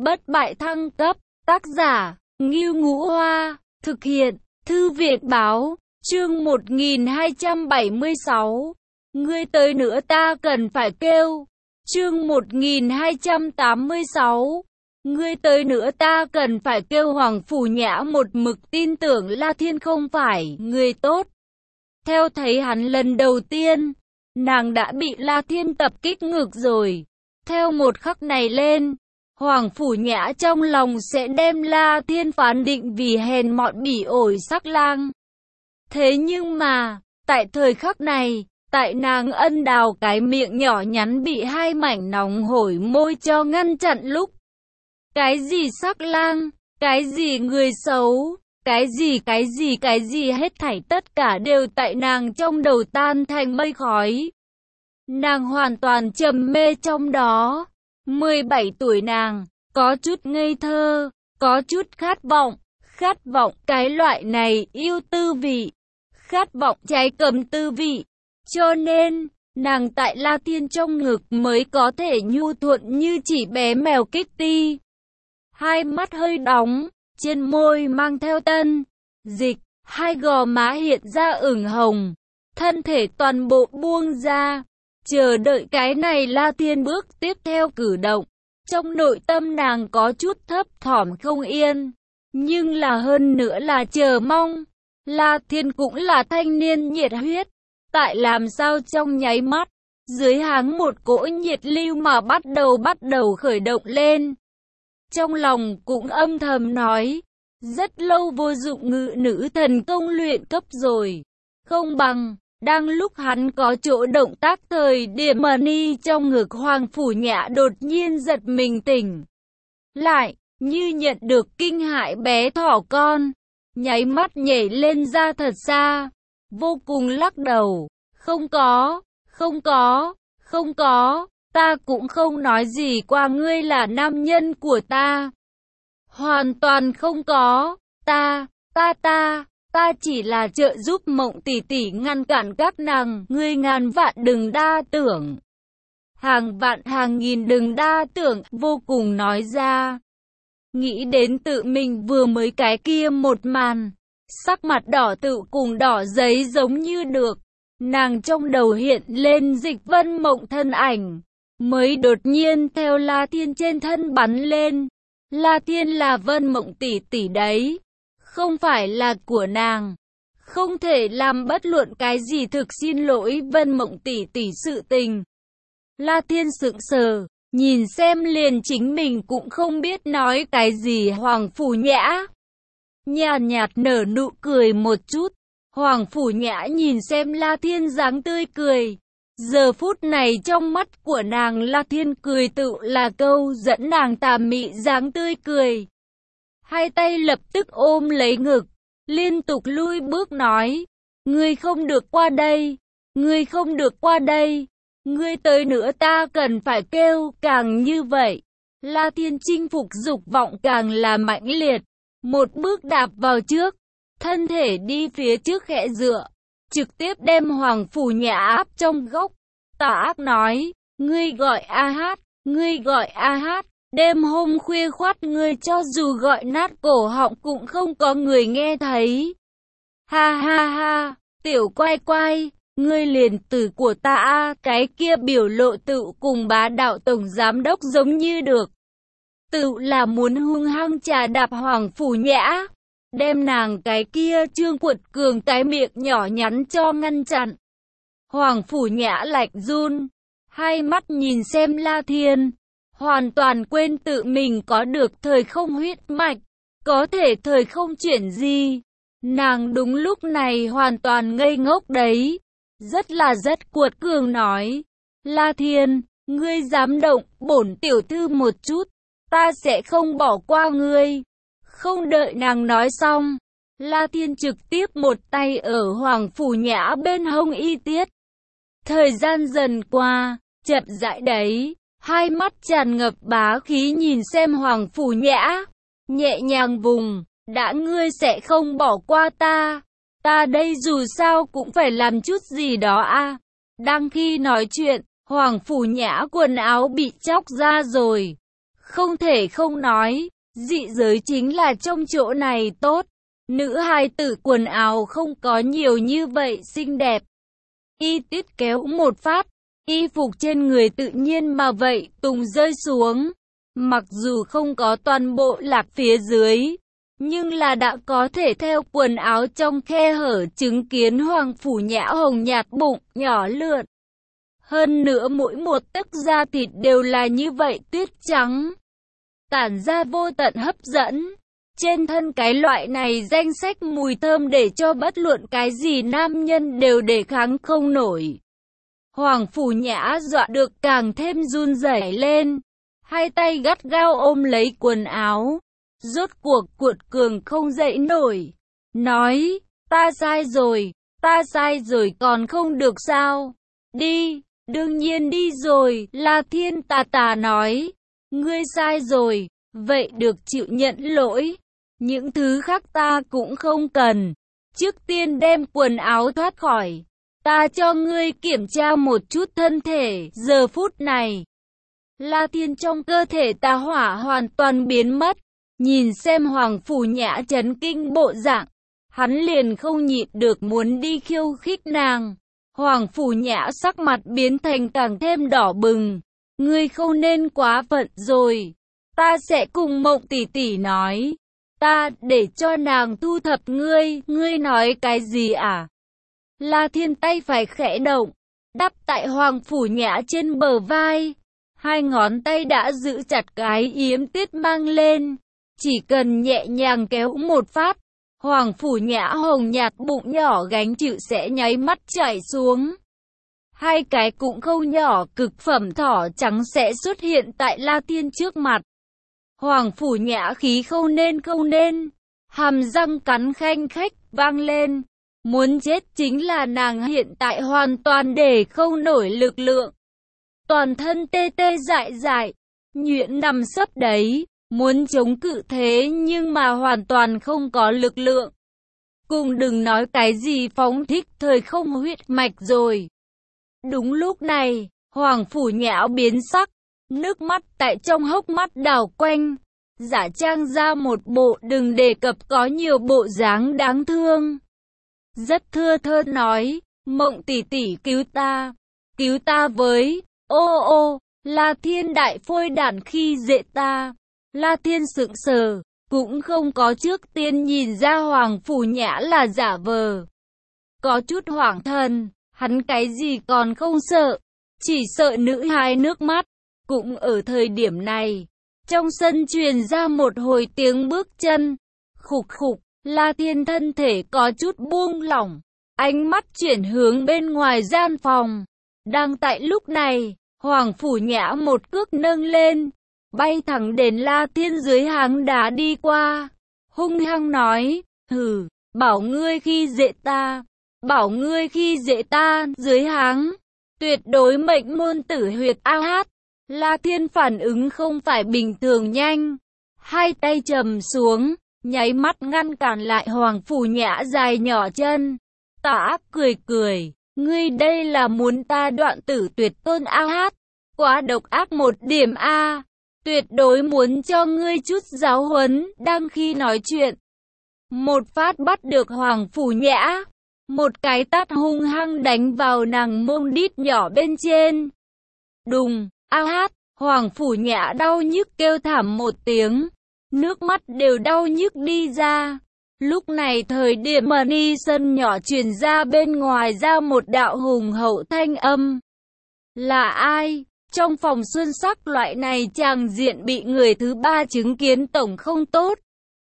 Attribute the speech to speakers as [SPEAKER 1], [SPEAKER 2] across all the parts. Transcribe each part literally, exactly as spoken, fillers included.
[SPEAKER 1] bất bại thăng cấp, tác giả, Ngưu Ngũ Hoa, thực hiện, Thư viện báo, chương một nghìn hai trăm bảy mươi sáu. Ngươi tới nữa ta cần phải kêu, chương một nghìn hai trăm tám mươi sáu. Ngươi tới nữa ta cần phải kêu. Hoàng Phủ Nhã một mực tin tưởng La Thiên không phải người tốt. Theo thấy hắn lần đầu tiên, nàng đã bị La Thiên tập kích ngược rồi. Theo một khắc này lên, Hoàng Phủ Nhã trong lòng sẽ đem La Thiên phán định vì hèn mọn bỉ ổi sắc lang. Thế nhưng mà, tại thời khắc này, tại nàng ân đào cái miệng nhỏ nhắn bị hai mảnh nóng hổi môi cho ngăn chặn lúc. Cái gì sắc lang, cái gì người xấu, cái gì cái gì cái gì hết thảy tất cả đều tại nàng trong đầu tan thành mây khói. Nàng hoàn toàn trầm mê trong đó. mười bảy tuổi nàng, có chút ngây thơ, có chút khát vọng, khát vọng cái loại này yêu tư vị, khát vọng trái cầm tư vị. Cho nên, nàng tại La Thiên trong ngực mới có thể nhu thuận như chỉ bé mèo Kitty. Hai mắt hơi đóng, trên môi mang theo tân dịch, hai gò má hiện ra ửng hồng, thân thể toàn bộ buông ra, chờ đợi cái này La Thiên bước tiếp theo cử động. Trong nội tâm nàng có chút thấp thỏm không yên, nhưng là hơn nữa là chờ mong. La Thiên cũng là thanh niên nhiệt huyết, tại làm sao trong nháy mắt, dưới háng một cỗ nhiệt lưu mà bắt đầu bắt đầu khởi động lên. Trong lòng cũng âm thầm nói, rất lâu vô dụng ngự nữ thần công luyện cấp rồi, không bằng, đang lúc hắn có chỗ động tác thời điểm mà ni trong ngực Hoàng Phủ Nhã đột nhiên giật mình tỉnh lại, như nhận được kinh hãi bé thỏ con, nháy mắt nhảy lên ra thật xa, vô cùng lắc đầu, không có, không có, không có. Ta cũng không nói gì qua ngươi là nam nhân của ta. Hoàn toàn không có. Ta, ta ta, ta chỉ là trợ giúp Mộng tỷ tỷ ngăn cản các nàng. Ngươi ngàn vạn đừng đa tưởng. Hàng vạn hàng nghìn đừng đa tưởng, vô cùng nói ra. Nghĩ đến tự mình vừa mới cái kia một màn. Sắc mặt đỏ tự cùng đỏ giấy giống như được. Nàng trong đầu hiện lên Dịch Vân Mộng thân ảnh. Mới đột nhiên theo La Thiên trên thân bắn lên. La Thiên là Vân Mộng tỷ tỷ đấy, không phải là của nàng. Không thể làm bất luận cái gì thực xin lỗi Vân Mộng tỷ tỷ sự tình. La Thiên sững sờ, nhìn xem liền chính mình cũng không biết nói cái gì. Hoàng Phủ Nhã nhàn nhạt nở nụ cười một chút. Hoàng Phủ Nhã nhìn xem La Thiên dáng tươi cười. Giờ phút này trong mắt của nàng La Thiên cười tự là câu dẫn nàng tà mị dáng tươi cười. Hai tay lập tức ôm lấy ngực, liên tục lui bước nói, ngươi không được qua đây, ngươi không được qua đây, ngươi tới nữa ta cần phải kêu. Càng như vậy, La Thiên chinh phục dục vọng càng là mãnh liệt, một bước đạp vào trước, thân thể đi phía trước khẽ dựa. Trực tiếp đem Hoàng Phủ Nhã áp trong góc, tà ác nói, ngươi gọi a hát, ngươi gọi a hát, đêm hôm khuya khoắt ngươi cho dù gọi nát cổ họng cũng không có người nghe thấy. Ha ha ha, tiểu quay quay, ngươi liền tử của ta a. Cái kia biểu lộ tự cùng bá đạo tổng giám đốc giống như được. Tự là muốn hung hăng trà đạp Hoàng Phủ Nhã. Đem nàng cái kia trương quật cường cái miệng nhỏ nhắn cho ngăn chặn. Hoàng Phủ Nhã lạnh run, hai mắt nhìn xem La Thiên, hoàn toàn quên tự mình có được thời không huyết mạch, có thể thời không chuyển gì. Nàng đúng lúc này hoàn toàn ngây ngốc đấy, rất là rất cuột cường nói, La Thiên, ngươi dám động bổn tiểu thư một chút, ta sẽ không bỏ qua ngươi. Không đợi nàng nói xong, La Thiên trực tiếp một tay ở Hoàng Phủ Nhã bên hông y tiết. Thời gian dần qua, chậm rãi đấy, hai mắt tràn ngập bá khí nhìn xem Hoàng Phủ Nhã, nhẹ nhàng vùng, đã ngươi sẽ không bỏ qua ta, ta đây dù sao cũng phải làm chút gì đó a. Đang khi nói chuyện, Hoàng Phủ Nhã quần áo bị chóc ra rồi. Không thể không nói, dị giới chính là trong chỗ này tốt. Nữ hài tử quần áo không có nhiều như vậy xinh đẹp. Y tiết kéo một phát, y phục trên người tự nhiên mà vậy tùng rơi xuống. Mặc dù không có toàn bộ lạc phía dưới, nhưng là đã có thể theo quần áo trong khe hở chứng kiến Hoàng Phủ Nhã hồng nhạt bụng nhỏ lượn. Hơn nữa mỗi một tấc da thịt đều là như vậy tuyết trắng, tản ra vô tận hấp dẫn. Trên thân cái loại này danh sách mùi thơm để cho bất luận cái gì nam nhân đều đề kháng không nổi. Hoàng Phủ Nhã dọa được càng thêm run rẩy lên, hai tay gắt gao ôm lấy quần áo, rốt cuộc cuột cường không dậy nổi, nói, ta sai rồi, ta sai rồi còn không được sao? Đi, đương nhiên đi rồi, La Thiên tà tà nói, ngươi sai rồi, vậy được chịu nhận lỗi, những thứ khác ta cũng không cần, trước tiên đem quần áo thoát khỏi, ta cho ngươi kiểm tra một chút thân thể, giờ phút này. La Thiên trong cơ thể tà hỏa hoàn toàn biến mất, nhìn xem Hoàng Phủ Nhã chấn kinh bộ dạng, hắn liền không nhịn được muốn đi khiêu khích nàng. Hoàng Phủ Nhã sắc mặt biến thành càng thêm đỏ bừng, ngươi không nên quá phận rồi, ta sẽ cùng Mộng tỷ tỷ nói, ta để cho nàng thu thập ngươi, ngươi nói cái gì à? La Thiên tay phải khẽ động, đắp tại Hoàng Phủ Nhã trên bờ vai. Hai ngón tay đã giữ chặt cái yếm tuyết mang lên, chỉ cần nhẹ nhàng kéo một phát, Hoàng Phủ Nhã hồng nhạt bụng nhỏ gánh chịu sẽ nháy mắt chảy xuống. Hai cái cũng không nhỏ cực phẩm thỏ trắng sẽ xuất hiện tại La Thiên trước mặt. Hoàng Phủ Nhã khí không nên không nên, hàm răng cắn khanh khách vang lên, muốn chết chính là nàng hiện tại hoàn toàn để không nổi lực lượng. Toàn thân tê tê dại dại, nhuyễn nằm sấp đấy, muốn chống cự thế nhưng mà hoàn toàn không có lực lượng. Cùng đừng nói cái gì phóng thích thời không huyết mạch rồi. Đúng lúc này, Hoàng Phủ Nhã biến sắc, nước mắt tại trong hốc mắt đảo quanh, giả trang ra một bộ đừng đề cập có nhiều bộ dáng đáng thương. Rất thưa thớt nói, Mộng tỷ tỷ cứu ta, cứu ta với... Ô ô, La Thiên đại phôi đản khi dễ ta. La Thiên sững sờ, cũng không có trước tiên nhìn ra Hoàng Phủ Nhã là giả vờ. Có chút hoảng thần, hắn cái gì còn không sợ, chỉ sợ nữ hài nước mắt. Cũng ở thời điểm này, trong sân truyền ra một hồi tiếng bước chân. Khục khục, La Thiên thân thể có chút buông lỏng, ánh mắt chuyển hướng bên ngoài gian phòng. Đang tại lúc này, Hoàng Phủ Nhã một cước nâng lên, bay thẳng đến La Thiên dưới háng đá đi qua, hung hăng nói, hừ, bảo ngươi khi dễ ta, bảo ngươi khi dễ ta, dưới háng, tuyệt đối mệnh môn tử huyệt a hát. La Thiên phản ứng không phải bình thường nhanh, hai tay trầm xuống, nháy mắt ngăn cản lại Hoàng Phủ Nhã dài nhỏ chân, tà ác cười cười. Ngươi đây là muốn ta đoạn tử tuyệt tôn a hát, quá độc ác một điểm a, tuyệt đối muốn cho ngươi chút giáo huấn. Đang khi nói chuyện, một phát bắt được Hoàng Phủ Nhã, một cái tát hung hăng đánh vào nàng mông đít nhỏ bên trên. Đùng, a hát, Hoàng Phủ Nhã đau nhức kêu thảm một tiếng, nước mắt đều đau nhức đi ra. Lúc này thời điểm mà ni sân nhỏ truyền ra bên ngoài ra một đạo hùng hậu thanh âm. Là ai? Trong phòng xuân sắc loại này tràng diện bị người thứ ba chứng kiến tổng không tốt.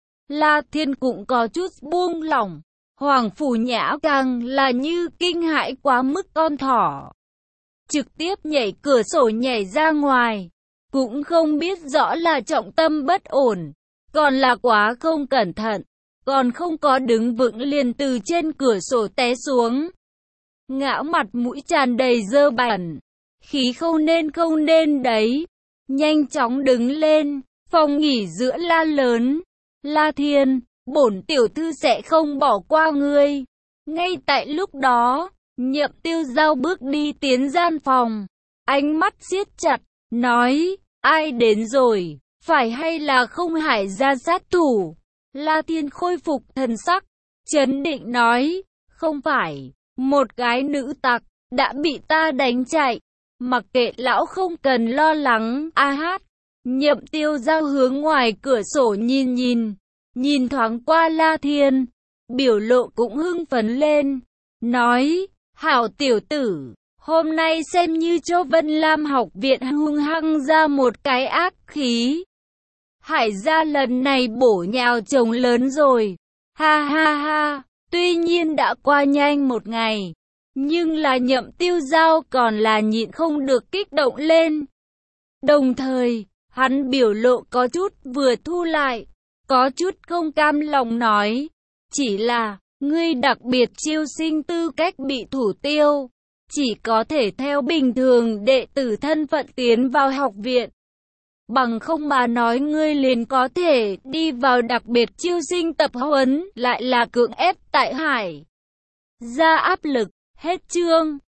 [SPEAKER 1] La Thiên cũng có chút buông lỏng. Hoàng Phủ Nhã càng là như kinh hãi quá mức con thỏ. Trực tiếp nhảy cửa sổ nhảy ra ngoài. Cũng không biết rõ là trọng tâm bất ổn, còn là quá không cẩn thận. Còn không có đứng vững liền từ trên cửa sổ té xuống. Ngã mặt mũi tràn đầy dơ bẩn, khí không nên không nên đấy. Nhanh chóng đứng lên, phòng nghỉ giữa la lớn. La Thiên, bổn tiểu thư sẽ không bỏ qua ngươi. Ngay tại lúc đó, Nhậm Tiêu Giao bước đi tiến gian phòng. Ánh mắt siết chặt, nói, ai đến rồi? phải hay là không Hải gia sát thủ? La Thiên khôi phục thần sắc, trấn định nói, không phải, một gái nữ tặc, đã bị ta đánh chạy. Mặc kệ lão không cần lo lắng, a hát. Nhậm Tiêu Giao hướng ngoài cửa sổ nhìn nhìn, nhìn thoáng qua La Thiên, biểu lộ cũng hưng phấn lên, nói, hảo tiểu tử, hôm nay xem như cho Vân Lam học viện hung hăng ra một cái ác khí. Hải gia lần này bổ nhào chồng lớn rồi, ha ha ha, tuy nhiên đã qua nhanh một ngày, nhưng là Nhậm Tiêu Giao còn là nhịn không được kích động lên. Đồng thời, hắn biểu lộ có chút vừa thu lại, có chút không cam lòng nói, chỉ là, ngươi đặc biệt chiêu sinh tư cách bị thủ tiêu, chỉ có thể theo bình thường đệ tử thân phận tiến vào học viện. Bằng không mà nói ngươi liền có thể đi vào đặc biệt chiêu sinh tập huấn, lại là cưỡng ép tại Hải ra áp lực. Hết chương.